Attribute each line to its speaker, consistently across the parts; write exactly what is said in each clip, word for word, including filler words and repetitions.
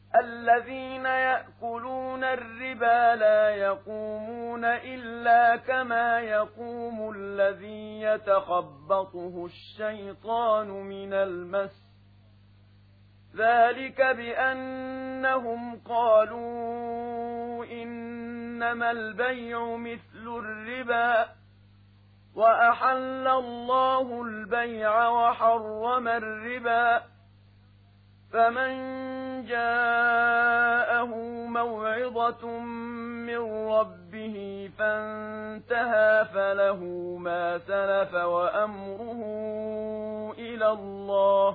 Speaker 1: الذين يأكلون الربا لا يقومون إلا كما يقوم الذي يتخبطه الشيطان من المس ذلك بأنهم قالوا إنما البيع مثل الربا وأحل الله البيع وحرم الربا فمن جاءه موعظة من ربه فانتهى فله ما سلف وأمره إلى الله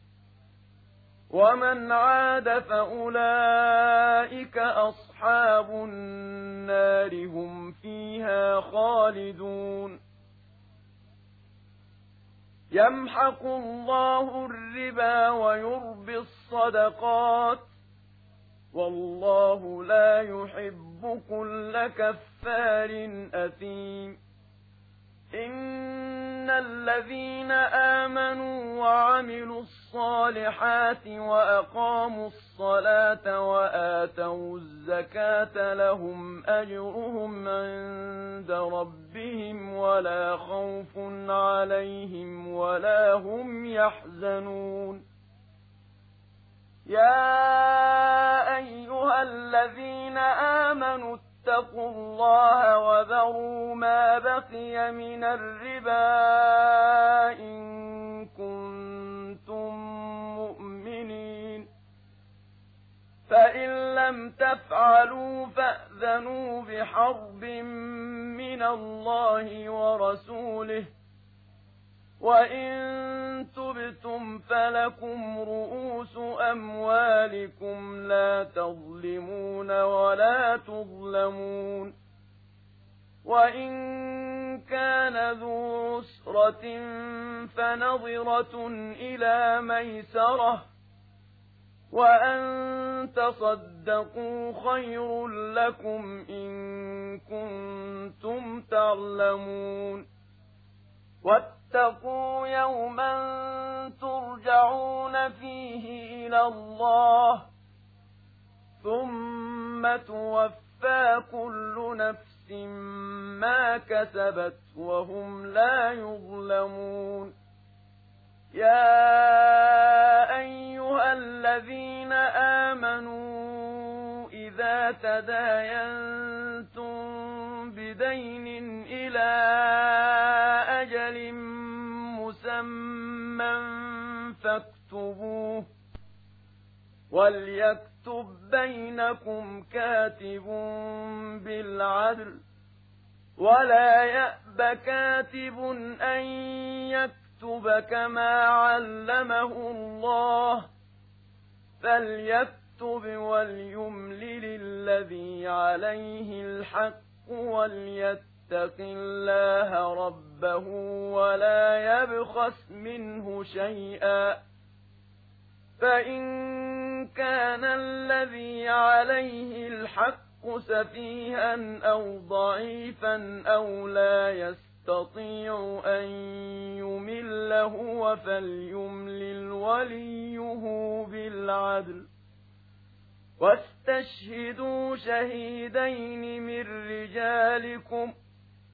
Speaker 1: ومن عاد فأولئك أصحاب النار هم فيها خالدون يمحق الله الربا ويربي الصدقات والله لا يحب كل كفار أثيم إن الذين آمنوا وعملوا الصالحات وأقاموا الصلاة وآتوا الزكاة لهم أجرهم عند ربهم ولا خوف عليهم ولا هم يحزنون يا أيها الذين آمنوا اتقوا الله وذروا ما بقي من الربا إن كنتم مؤمنين فإن لم تفعلوا فأذنوا بحرب من الله ورسوله وإن تبتم فلكم رؤوس أموالكم لا تظلمون ولا تظلمون وإن كان ذو عسرة فنظرة إلى ميسرة وأن تصدقوا خير لكم إن كنتم تعلمون واتقوا يوما ترجعون فيه إلى الله ثم توفى كل نفس ما كسبت وهم لا يظلمون يا أيها الذين آمنوا إذا تداينتم بدين إلى أجل مسمى فاكتبوه وليكتب بينكم كاتب بالعدل ولا يأب كاتب أن يكتب كما علمه الله فليكتب وليملل الذي عليه الحق وليتق الله ربه ولا يبخس منه شيئا فإن كان الذي عليه الحق سفيها أو ضعيفا أو لا يستطيع أن يمل هو فليملل وليه بالعدل واستشهدوا شهيدين من رجالكم